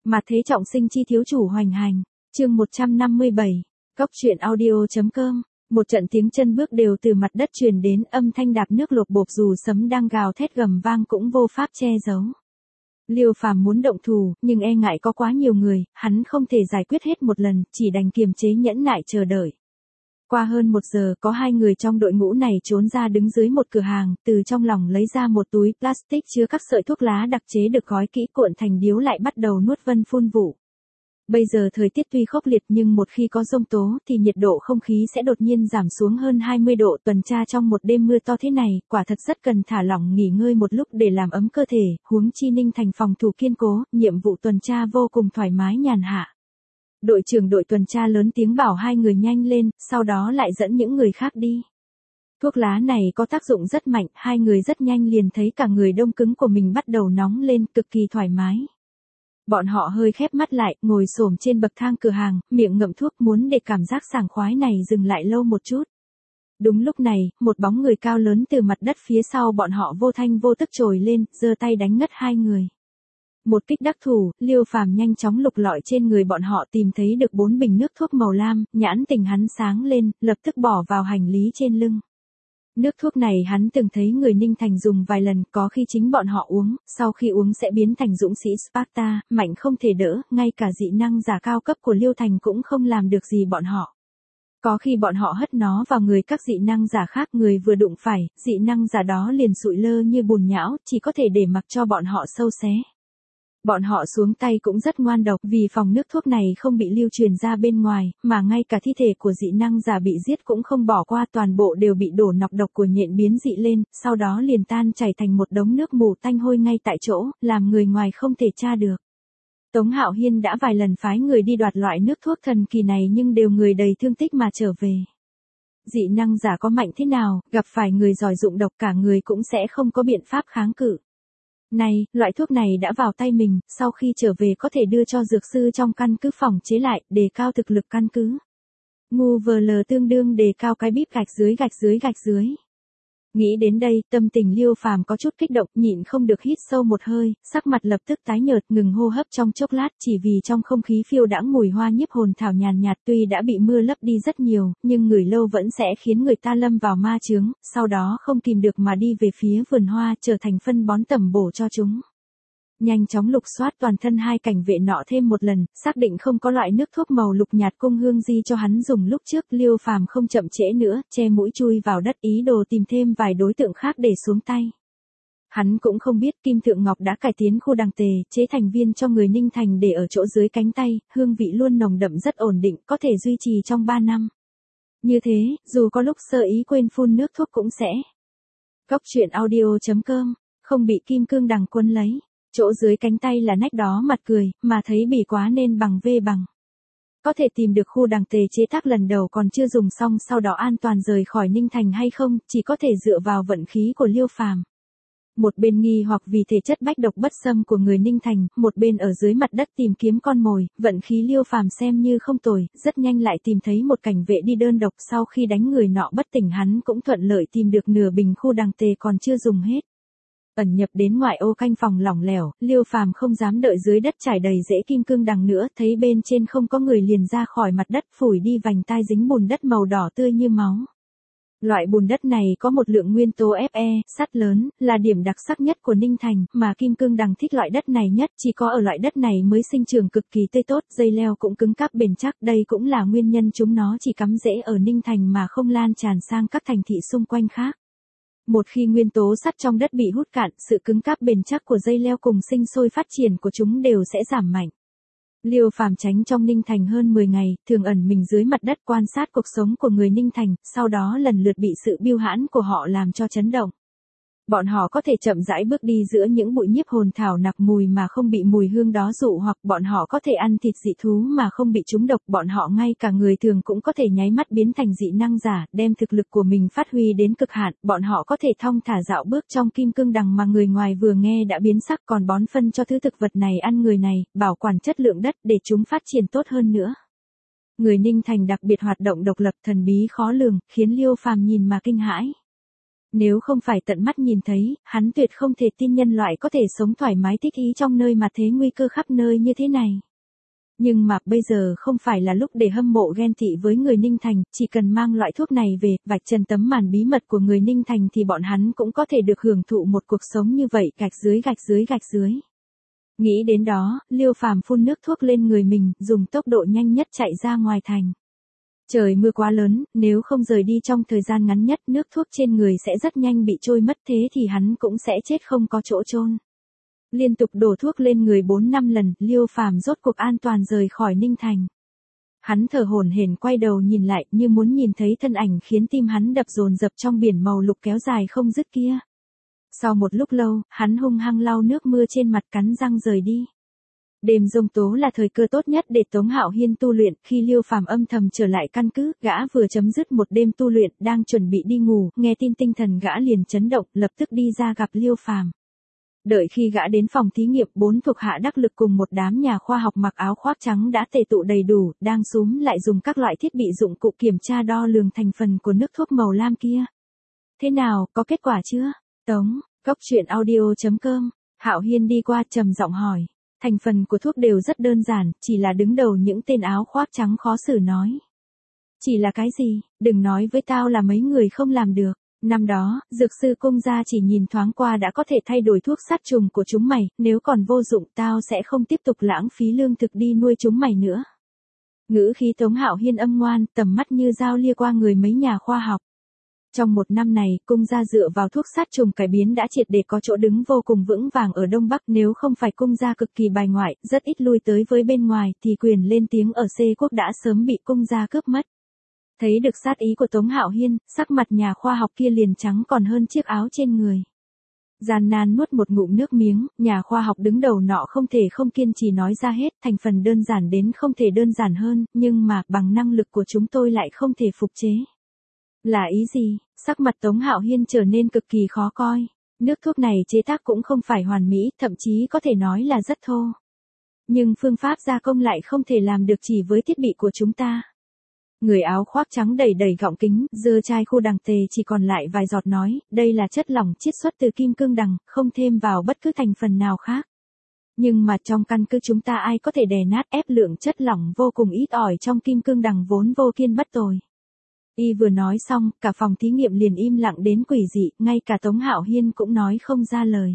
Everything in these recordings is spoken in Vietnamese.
Mà thế trọng sinh chi thiếu chủ hoành hành. Chương 157. Cốc truyện audio.com. Một trận tiếng chân bước đều từ mặt đất truyền đến, âm thanh đạp nước lộp bộp, dù sấm đang gào thét gầm vang cũng vô pháp che giấu. Liêu Phàm muốn động thủ, nhưng e ngại có quá nhiều người, hắn không thể giải quyết hết một lần, chỉ đành kiềm chế nhẫn nại chờ đợi. Qua hơn 1 giờ, có 2 người trong đội ngũ này trốn ra đứng dưới một cửa hàng, từ trong lòng lấy ra một túi plastic chứa các sợi thuốc lá đặc chế được gói kỹ cuộn thành điếu, lại bắt đầu nuốt vân phun vụ. Bây giờ thời tiết tuy khốc liệt nhưng một khi có giông tố thì nhiệt độ không khí sẽ đột nhiên giảm xuống hơn 20 độ. Tuần tra trong một đêm mưa to thế này, quả thật rất cần thả lỏng nghỉ ngơi một lúc để làm ấm cơ thể, huống chi Ninh Thành phòng thủ kiên cố, nhiệm vụ tuần tra vô cùng thoải mái nhàn hạ. Đội trưởng đội tuần tra lớn tiếng bảo 2 người nhanh lên, sau đó lại dẫn những người khác đi. Thuốc lá này có tác dụng rất mạnh, 2 người rất nhanh liền thấy cả người đông cứng của mình bắt đầu nóng lên, cực kỳ thoải mái. Bọn họ hơi khép mắt lại, ngồi xổm trên bậc thang cửa hàng, miệng ngậm thuốc, muốn để cảm giác sảng khoái này dừng lại lâu một chút. Đúng lúc này, một bóng người cao lớn từ mặt đất phía sau bọn họ vô thanh vô tức trồi lên, giơ tay đánh ngất 2 người. Một kích đắc thủ, Liêu Phàm nhanh chóng lục lọi trên người bọn họ, tìm thấy được 4 bình nước thuốc màu lam, nhãn tình hắn sáng lên, lập tức bỏ vào hành lý trên lưng. Nước thuốc này hắn từng thấy người Ninh Thành dùng vài lần, có khi chính bọn họ uống, sau khi uống sẽ biến thành dũng sĩ Sparta, mạnh không thể đỡ, ngay cả dị năng giả cao cấp của Liêu Thành cũng không làm được gì bọn họ. Có khi bọn họ hất nó vào người các dị năng giả khác, người vừa đụng phải, dị năng giả đó liền sụi lơ như bùn nhão, chỉ có thể để mặc cho bọn họ sâu xé. Bọn họ xuống tay cũng rất ngoan độc, vì phòng nước thuốc này không bị lưu truyền ra bên ngoài, mà ngay cả thi thể của dị năng giả bị giết cũng không bỏ qua, toàn bộ đều bị đổ nọc độc của nhện biến dị lên, sau đó liền tan chảy thành một đống nước mù tanh hôi ngay tại chỗ, làm người ngoài không thể tra được. Tống Hạo Hiên đã vài lần phái người đi đoạt loại nước thuốc thần kỳ này nhưng đều người đầy thương tích mà trở về. Dị năng giả có mạnh thế nào, gặp phải người giỏi dụng độc cả người cũng sẽ không có biện pháp kháng cự. Này, loại thuốc này đã vào tay mình, sau khi trở về có thể đưa cho dược sư trong căn cứ phòng chế lại, đề cao thực lực căn cứ. Ngu vờ lờ tương đương đề cao cái bíp gạch dưới gạch dưới gạch dưới. Nghĩ đến đây, tâm tình Liêu Phàm có chút kích động, nhịn không được hít sâu một hơi, sắc mặt lập tức tái nhợt, ngừng hô hấp trong chốc lát, chỉ vì trong không khí phiêu đãng mùi hoa nhiếp hồn thảo nhàn nhạt, tuy đã bị mưa lấp đi rất nhiều, nhưng ngửi lâu vẫn sẽ khiến người ta lâm vào ma chướng, sau đó không kìm được mà đi về phía vườn hoa, trở thành phân bón tẩm bổ cho chúng. Nhanh chóng lục soát toàn thân 2 cảnh vệ nọ thêm một lần, xác định không có loại nước thuốc màu lục nhạt cung hương di cho hắn dùng lúc trước, Liêu Phàm không chậm trễ nữa, che mũi chui vào đất ý đồ tìm thêm vài đối tượng khác để xuống tay. Hắn cũng không biết Kim Thượng Ngọc đã cải tiến khu đằng tề, chế thành viên cho người Ninh Thành để ở chỗ dưới cánh tay, hương vị luôn nồng đậm rất ổn định, có thể duy trì trong 3 năm. Như thế, dù có lúc sơ ý quên phun nước thuốc cũng sẽ. Cốc truyện audio.com, không bị kim cương đằng quấn lấy. Chỗ dưới cánh tay là nách đó mặt cười, mà thấy bỉ quá nên bằng V bằng. Có thể tìm được khu đằng tề chế tác lần đầu còn chưa dùng xong sau đó an toàn rời khỏi Ninh Thành hay không, chỉ có thể dựa vào vận khí của Liêu Phàm. Một bên nghi hoặc vì thể chất bách độc bất xâm của người Ninh Thành, một bên ở dưới mặt đất tìm kiếm con mồi, vận khí Liêu Phàm xem như không tồi, rất nhanh lại tìm thấy một cảnh vệ đi đơn độc, sau khi đánh người nọ bất tỉnh hắn cũng thuận lợi tìm được nửa bình khu đằng tề còn chưa dùng hết. Ẩn nhập đến ngoại ô canh phòng lỏng lẻo, Liêu Phàm không dám đợi dưới đất trải đầy rễ kim cương đằng nữa, thấy bên trên không có người liền ra khỏi mặt đất, phủi đi vành tai dính bùn đất màu đỏ tươi như máu. Loại bùn đất này có một lượng nguyên tố Fe, sắt lớn, là điểm đặc sắc nhất của Ninh Thành, mà kim cương đằng thích loại đất này nhất, chỉ có ở loại đất này mới sinh trưởng cực kỳ tươi tốt, dây leo cũng cứng cáp bền chắc, đây cũng là nguyên nhân chúng nó chỉ cắm rễ ở Ninh Thành mà không lan tràn sang các thành thị xung quanh khác. Một khi nguyên tố sắt trong đất bị hút cạn, sự cứng cáp bền chắc của dây leo cùng sinh sôi phát triển của chúng đều sẽ giảm mạnh. Liêu Phàm tránh trong Ninh Thành hơn 10 ngày, thường ẩn mình dưới mặt đất quan sát cuộc sống của người Ninh Thành, sau đó lần lượt bị sự biêu hãn của họ làm cho chấn động. Bọn họ có thể chậm rãi bước đi giữa những bụi nhiếp hồn thảo nặc mùi mà không bị mùi hương đó dụ, hoặc bọn họ có thể ăn thịt dị thú mà không bị trúng độc, bọn họ ngay cả người thường cũng có thể nháy mắt biến thành dị năng giả, đem thực lực của mình phát huy đến cực hạn, bọn họ có thể thong thả dạo bước trong kim cương đằng mà người ngoài vừa nghe đã biến sắc, còn bón phân cho thứ thực vật này ăn người này, bảo quản chất lượng đất để chúng phát triển tốt hơn nữa. Người Ninh Thành đặc biệt hoạt động độc lập thần bí khó lường, khiến Liêu Phàm nhìn mà kinh hãi. Nếu không phải tận mắt nhìn thấy, hắn tuyệt không thể tin nhân loại có thể sống thoải mái thích ý trong nơi mà thế nguy cơ khắp nơi như thế này. Nhưng mà bây giờ không phải là lúc để hâm mộ ghen tị với người Ninh Thành, chỉ cần mang loại thuốc này về, vạch trần tấm màn bí mật của người Ninh Thành thì bọn hắn cũng có thể được hưởng thụ một cuộc sống như vậy, gạch dưới gạch dưới gạch dưới. Nghĩ đến đó, Liêu Phàm phun nước thuốc lên người mình, dùng tốc độ nhanh nhất chạy ra ngoài thành. Trời mưa quá lớn, nếu không rời đi trong thời gian ngắn nhất, nước thuốc trên người sẽ rất nhanh bị trôi mất, thế thì hắn cũng sẽ chết không có chỗ chôn. Liên tục đổ thuốc lên người 4-5 lần, Liêu Phàm rốt cuộc an toàn rời khỏi Ninh Thành. Hắn thở hổn hển quay đầu nhìn lại, như muốn nhìn thấy thân ảnh khiến tim hắn đập dồn dập trong biển màu lục kéo dài không dứt kia. Sau một lúc lâu, hắn hung hăng lau nước mưa trên mặt, cắn răng rời đi. Đêm giông tố là thời cơ tốt nhất để Tống Hạo Hiên tu luyện, khi Liêu Phàm âm thầm trở lại căn cứ, gã vừa chấm dứt một đêm tu luyện, đang chuẩn bị đi ngủ, nghe tin tinh thần gã liền chấn động, lập tức đi ra gặp Liêu Phàm. Đợi khi gã đến phòng thí nghiệm, 4 thuộc hạ đắc lực cùng một đám nhà khoa học mặc áo khoác trắng đã tề tụ đầy đủ, đang xúm lại dùng các loại thiết bị dụng cụ kiểm tra đo lường thành phần của nước thuốc màu lam kia. Thế nào, có kết quả chưa? Tống, Cốc Truyện Audio.com, Hạo Hiên đi qua trầm giọng hỏi. Thành phần của thuốc đều rất đơn giản, chỉ là đứng đầu những tên áo khoác trắng khó xử nói. Chỉ là cái gì, đừng nói với tao là mấy người không làm được. Năm đó, dược sư Cung gia chỉ nhìn thoáng qua đã có thể thay đổi thuốc sát trùng của chúng mày, nếu còn vô dụng tao sẽ không tiếp tục lãng phí lương thực đi nuôi chúng mày nữa. Ngữ khí Tống Hạo Hiên âm ngoan, tầm mắt như dao lia qua người mấy nhà khoa học. Trong một năm này, Cung gia dựa vào thuốc sát trùng cải biến đã triệt để có chỗ đứng vô cùng vững vàng ở Đông Bắc, nếu không phải Cung gia cực kỳ bài ngoại, rất ít lui tới với bên ngoài, thì quyền lên tiếng ở C quốc đã sớm bị Cung gia cướp mất. Thấy được sát ý của Tống Hạo Hiên, sắc mặt nhà khoa học kia liền trắng còn hơn chiếc áo trên người. Gian nan nuốt một ngụm nước miếng, nhà khoa học đứng đầu nọ không thể không kiên trì nói ra hết, thành phần đơn giản đến không thể đơn giản hơn, nhưng mà bằng năng lực của chúng tôi lại không thể phục chế. Là ý gì? Sắc mặt Tống Hạo Hiên trở nên cực kỳ khó coi. Nước thuốc này chế tác cũng không phải hoàn mỹ, thậm chí có thể nói là rất thô. Nhưng phương pháp gia công lại không thể làm được chỉ với thiết bị của chúng ta. Người áo khoác trắng đầy đầy gọng kính, giơ chai khô đằng tề chỉ còn lại vài giọt nói, đây là chất lỏng chiết xuất từ kim cương đằng, không thêm vào bất cứ thành phần nào khác. Nhưng mà trong căn cứ chúng ta ai có thể đè nát ép lượng chất lỏng vô cùng ít ỏi trong kim cương đằng vốn vô kiên bất tồi. Y vừa nói xong, cả phòng thí nghiệm liền im lặng đến quỷ dị, ngay cả Tống Hạo Hiên cũng nói không ra lời.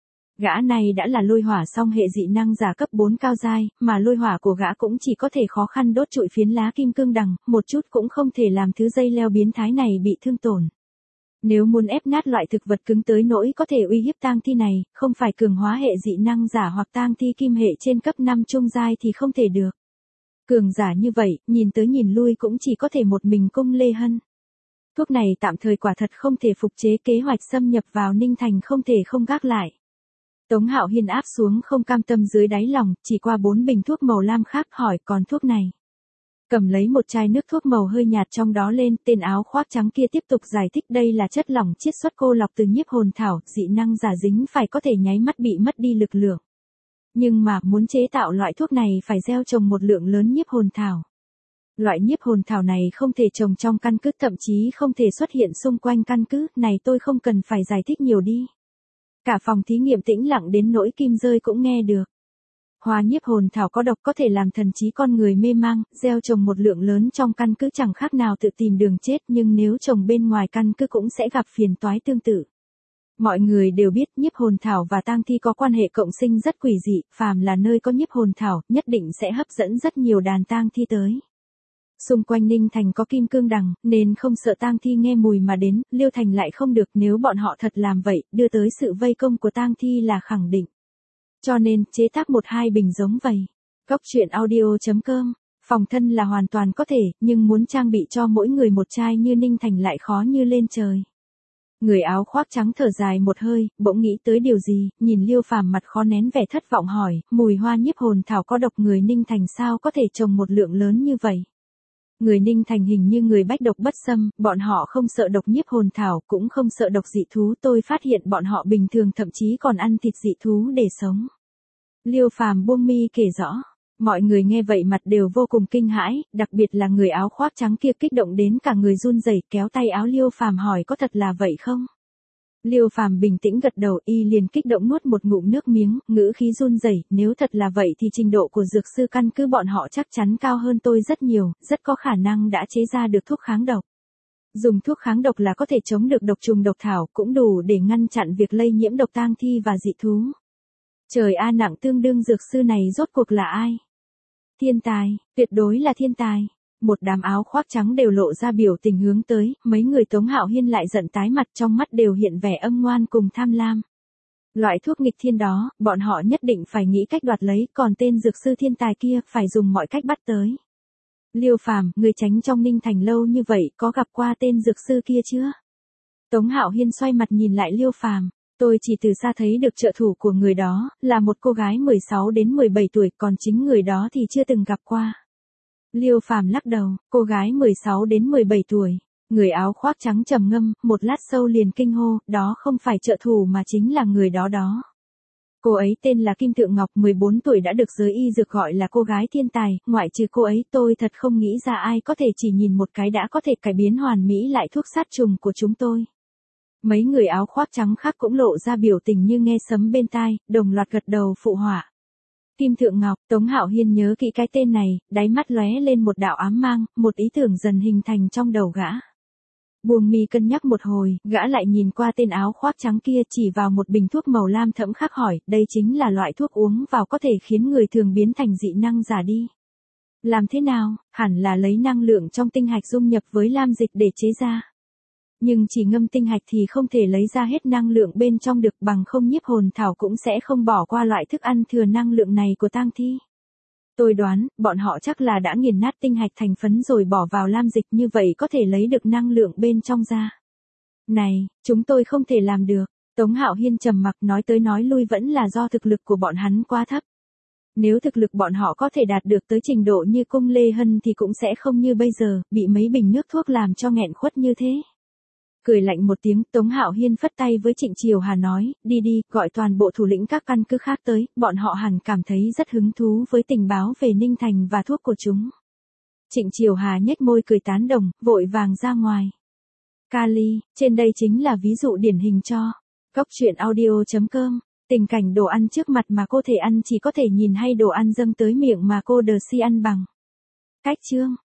Gã này đã là lôi hỏa song hệ dị năng giả cấp 4 cao giai, mà lôi hỏa của gã cũng chỉ có thể khó khăn đốt trụi phiến lá kim cương đằng, một chút cũng không thể làm thứ dây leo biến thái này bị thương tổn. Nếu muốn ép nát loại thực vật cứng tới nỗi có thể uy hiếp tang thi này, không phải cường hóa hệ dị năng giả hoặc tang thi kim hệ trên cấp 5 trung giai thì không thể được. Cường giả như vậy, nhìn tới nhìn lui cũng chỉ có thể một mình Cung Lê Hân. Thuốc này tạm thời quả thật không thể phục chế, kế hoạch xâm nhập vào Ninh Thành không thể không gác lại. Tống Hạo Hiên áp xuống không cam tâm dưới đáy lòng, chỉ qua 4 bình thuốc màu lam khác hỏi còn thuốc này. Cầm lấy một chai nước thuốc màu hơi nhạt trong đó lên, tên áo khoác trắng kia tiếp tục giải thích đây là chất lỏng chiết xuất cô lọc từ nhiếp hồn thảo, dị năng giả dính phải có thể nháy mắt bị mất đi lực lượng. Nhưng mà muốn chế tạo loại thuốc này phải gieo trồng một lượng lớn nhiếp hồn thảo. Loại nhiếp hồn thảo này không thể trồng trong căn cứ, thậm chí không thể xuất hiện xung quanh căn cứ, này tôi không cần phải giải thích nhiều đi. Cả phòng thí nghiệm tĩnh lặng đến nỗi Kim Dơi cũng nghe được. Hoa nhiếp hồn thảo có độc, có thể làm thần trí con người mê mang, gieo trồng một lượng lớn trong căn cứ chẳng khác nào tự tìm đường chết, nhưng nếu trồng bên ngoài căn cứ cũng sẽ gặp phiền toái tương tự. Mọi người đều biết nhiếp hồn thảo và tang thi có quan hệ cộng sinh rất quỷ dị, phàm là nơi có nhiếp hồn thảo, nhất định sẽ hấp dẫn rất nhiều đàn tang thi tới. Xung quanh Ninh Thành có kim cương đằng, nên không sợ tang thi nghe mùi mà đến, Liêu Thành lại không được, nếu bọn họ thật làm vậy, đưa tới sự vây công của tang thi là khẳng định. Cho nên, chế tác 1-2 bình giống vậy. Cốc Truyện Audio.com, phòng thân là hoàn toàn có thể, nhưng muốn trang bị cho mỗi người một chai như Ninh Thành lại khó như lên trời. Người áo khoác trắng thở dài một hơi, bỗng nghĩ tới điều gì, nhìn Liêu Phàm mặt khó nén vẻ thất vọng hỏi, mùi hoa nhiếp hồn thảo có độc, người Ninh Thành sao có thể trồng một lượng lớn như vậy? Người Ninh Thành hình như người bách độc bất xâm, bọn họ không sợ độc nhiếp hồn thảo, cũng không sợ độc dị thú, tôi phát hiện bọn họ bình thường thậm chí còn ăn thịt dị thú để sống. Liêu Phàm buông mi kể rõ. Mọi người nghe vậy mặt đều vô cùng kinh hãi, đặc biệt là người áo khoác trắng kia kích động đến cả người run rẩy, kéo tay áo Liêu Phàm hỏi có thật là vậy không? Liêu Phàm bình tĩnh gật đầu, y liền kích động nuốt một ngụm nước miếng, ngữ khí run rẩy, nếu thật là vậy thì trình độ của dược sư căn cứ bọn họ chắc chắn cao hơn tôi rất nhiều, rất có khả năng đã chế ra được thuốc kháng độc. Dùng thuốc kháng độc là có thể chống được độc trùng độc thảo, cũng đủ để ngăn chặn việc lây nhiễm độc tang thi và dị thú. Trời a, nặng tương đương dược sư này rốt cuộc là ai? Thiên tài, tuyệt đối là thiên tài. Một đám áo khoác trắng đều lộ ra biểu tình hướng tới, mấy người Tống Hạo Hiên lại giận tái mặt, trong mắt đều hiện vẻ âm ngoan cùng tham lam. Loại thuốc nghịch thiên đó, bọn họ nhất định phải nghĩ cách đoạt lấy, còn tên dược sư thiên tài kia phải dùng mọi cách bắt tới. Liêu Phàm, người tránh trong Ninh Thành lâu như vậy, có gặp qua tên dược sư kia chưa? Tống Hạo Hiên xoay mặt nhìn lại Liêu Phàm, tôi chỉ từ xa thấy được trợ thủ của người đó, là một cô gái 16 đến 17 tuổi, còn chính người đó thì chưa từng gặp qua. Liêu Phàm lắc đầu, cô gái 16 đến 17 tuổi. Người áo khoác trắng trầm ngâm, một lát sau liền kinh hô, đó không phải trợ thủ mà chính là người đó đó. Cô ấy tên là Kim Thượng Ngọc, 14 tuổi đã được giới y dược gọi là cô gái thiên tài, ngoại trừ cô ấy tôi thật không nghĩ ra ai có thể chỉ nhìn một cái đã có thể cải biến hoàn mỹ lại thuốc sát trùng của chúng tôi. Mấy người áo khoác trắng khác cũng lộ ra biểu tình như nghe sấm bên tai, đồng loạt gật đầu phụ họa. Kim Thượng Ngọc, Tống Hạo Hiên nhớ kỹ cái tên này, đáy mắt lóe lên một đạo ám mang, một ý tưởng dần hình thành trong đầu gã. Buông mi cân nhắc một hồi, gã lại nhìn qua tên áo khoác trắng kia, chỉ vào một bình thuốc màu lam thẫm khác hỏi, đây chính là loại thuốc uống vào có thể khiến người thường biến thành dị năng giả đi. Làm thế nào? Hẳn là lấy năng lượng trong tinh hạch dung nhập với lam dịch để chế ra. Nhưng chỉ ngâm tinh hạch thì không thể lấy ra hết năng lượng bên trong được, bằng không nhiếp hồn thảo cũng sẽ không bỏ qua loại thức ăn thừa năng lượng này của tang thi. Tôi đoán, bọn họ chắc là đã nghiền nát tinh hạch thành phấn rồi bỏ vào lam dịch, như vậy có thể lấy được năng lượng bên trong ra. Này, chúng tôi không thể làm được. Tống Hạo Hiên trầm mặc, nói tới nói lui vẫn là do thực lực của bọn hắn quá thấp. Nếu thực lực bọn họ có thể đạt được tới trình độ như Cung Lê Hân thì cũng sẽ không như bây giờ, bị mấy bình nước thuốc làm cho nghẹn khuất như thế. Cười lạnh một tiếng, Tống Hạo Hiên phất tay với Trịnh Triều Hà nói, đi đi, gọi toàn bộ thủ lĩnh các căn cứ khác tới, bọn họ hẳn cảm thấy rất hứng thú với tình báo về Ninh Thành và thuốc của chúng. Trịnh Triều Hà nhếch môi cười tán đồng, vội vàng ra ngoài. Kali, trên đây chính là ví dụ điển hình cho Cóc Truyện Audio.com, tình cảnh đồ ăn trước mặt mà cô thể ăn chỉ có thể nhìn hay đồ ăn dâng tới miệng mà cô đờ si ăn bằng. Cách chương